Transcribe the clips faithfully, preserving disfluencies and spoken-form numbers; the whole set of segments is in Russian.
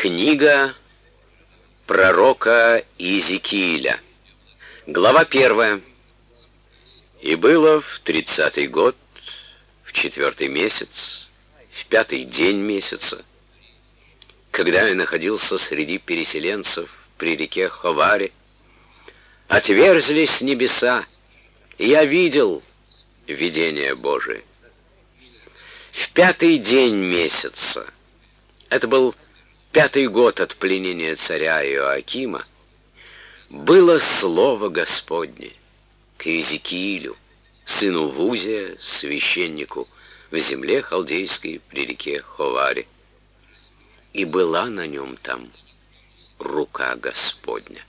Книга пророка Иезекииля. Глава первая. «И было в тридцатый год, в четвертый месяц, в пятый день месяца, когда я находился среди переселенцев при реке Ховаре, отверзлись небеса, и я видел видение Божие. В пятый день месяца, это был пятый год от пленения царя Иоакима, было слово Господне к Иезекиилю, сыну Вузия, священнику, в земле халдейской при реке Ховаре. И была на нем там рука Господня.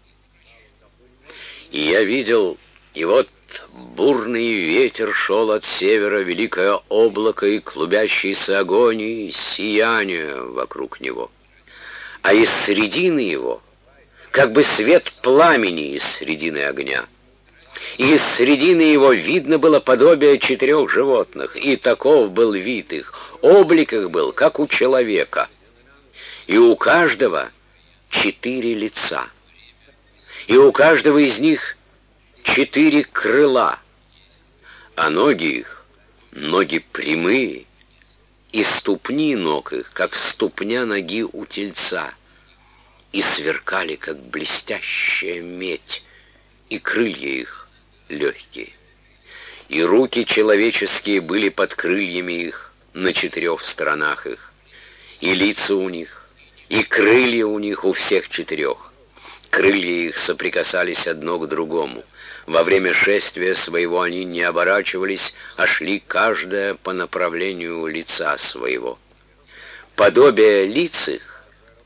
И я видел, и вот бурный ветер шел от севера, великое облако и клубящийся огонь, и сияние вокруг него. А из середины его, как бы свет пламени из середины огня. И из середины его видно было подобие четырех животных, и таков был вид их, облик их был, как у человека. И у каждого четыре лица, и у каждого из них четыре крыла, а ноги их, ноги прямые, и ступни ног их, как ступня ноги у тельца, и сверкали, как блестящая медь, и крылья их легкие. И руки человеческие были под крыльями их на четырех сторонах их, и лица у них, и крылья у них у всех четырех. Крылья их соприкасались одно к другому. Во время шествия своего они не оборачивались, а шли каждое по направлению лица своего. Подобие лиц их,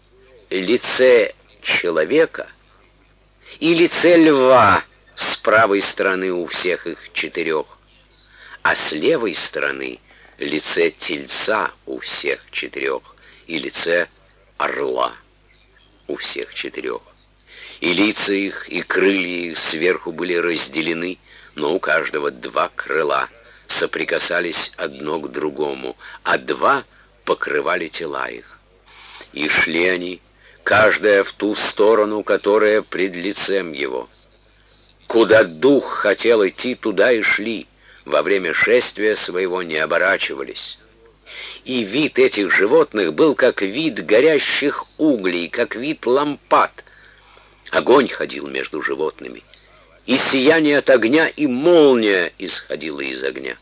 лице человека и лице льва с правой стороны у всех их четырех, а с левой стороны лице тельца у всех четырех и лице орла у всех четырех. И лица их, и крылья их сверху были разделены, но у каждого два крыла соприкасались одно к другому, а два покрывали тела их. И шли они, каждая в ту сторону, которая пред лицем его. Куда дух хотел идти, туда и шли, во время шествия своего не оборачивались. И вид этих животных был как вид горящих углей, как вид лампад. Огонь ходил между животными, и сияние от огня, и молния исходила из огня.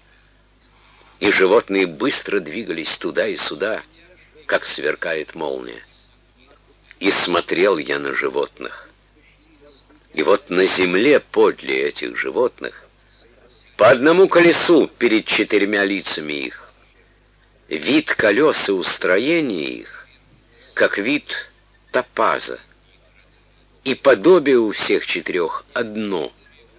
И животные быстро двигались туда и сюда, как сверкает молния. И смотрел я на животных. И вот на земле подле этих животных, по одному колесу перед четырьмя лицами их, вид колес и устроение их, как вид топаза, и подобие у всех четырех одно,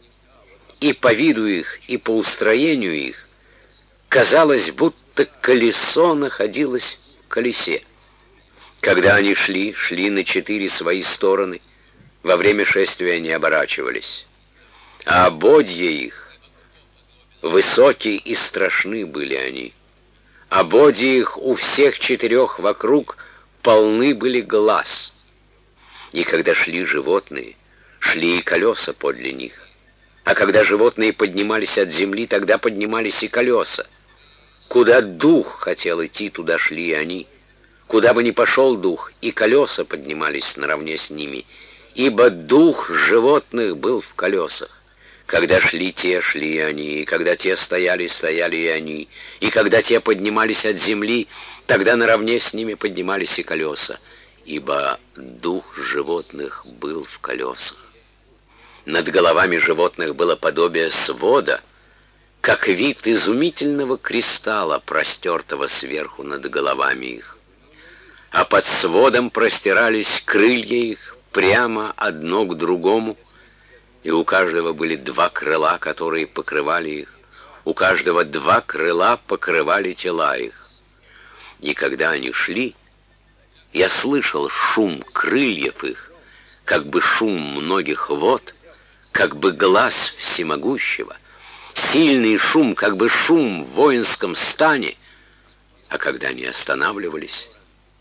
и по виду их, и по устроению их казалось, будто колесо находилось в колесе. Когда они шли, шли на четыре свои стороны, во время шествия не оборачивались, а ободья их, высокие и страшны были они, ободья их у всех четырех вокруг полны были глаз. И когда шли животные, шли и колеса подле них. А когда животные поднимались от земли, тогда поднимались и колеса. Куда дух хотел идти, туда шли и они. Куда бы ни пошел дух, и колеса поднимались наравне с ними, ибо дух животных был в колесах. Когда шли те, шли и они, и когда те стояли, стояли и они, и когда те поднимались от земли, тогда наравне с ними поднимались и колеса, ибо дух животных был в колесах. Над головами животных было подобие свода, как вид изумительного кристалла, простертого сверху над головами их. А под сводом простирались крылья их прямо одно к другому, и у каждого были два крыла, которые покрывали их, у каждого два крыла покрывали тела их. И когда они шли, я слышал шум крыльев их, как бы шум многих вод, как бы глас всемогущего, сильный шум, как бы шум в воинском стане, а когда они останавливались,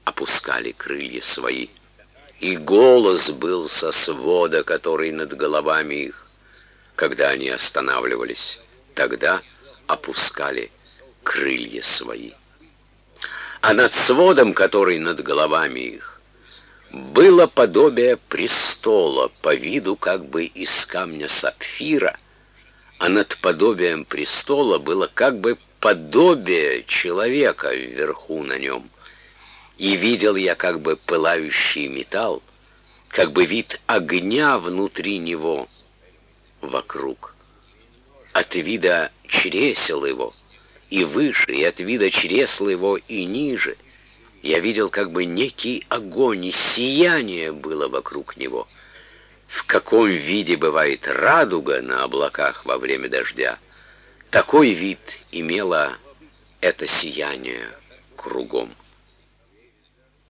опускали крылья свои. И голос был со свода, который над головами их. Когда они останавливались, тогда опускали крылья свои. А над сводом, который над головами их, было подобие престола, по виду как бы из камня сапфира, а над подобием престола было как бы подобие человека вверху на нем. И видел я как бы пылающий металл, как бы вид огня внутри него, вокруг. От вида чресел его и выше, и от вида чресла его и ниже я видел как бы некий огонь, и сияние было вокруг него. В каком виде бывает радуга на облаках во время дождя, такой вид имело это сияние кругом.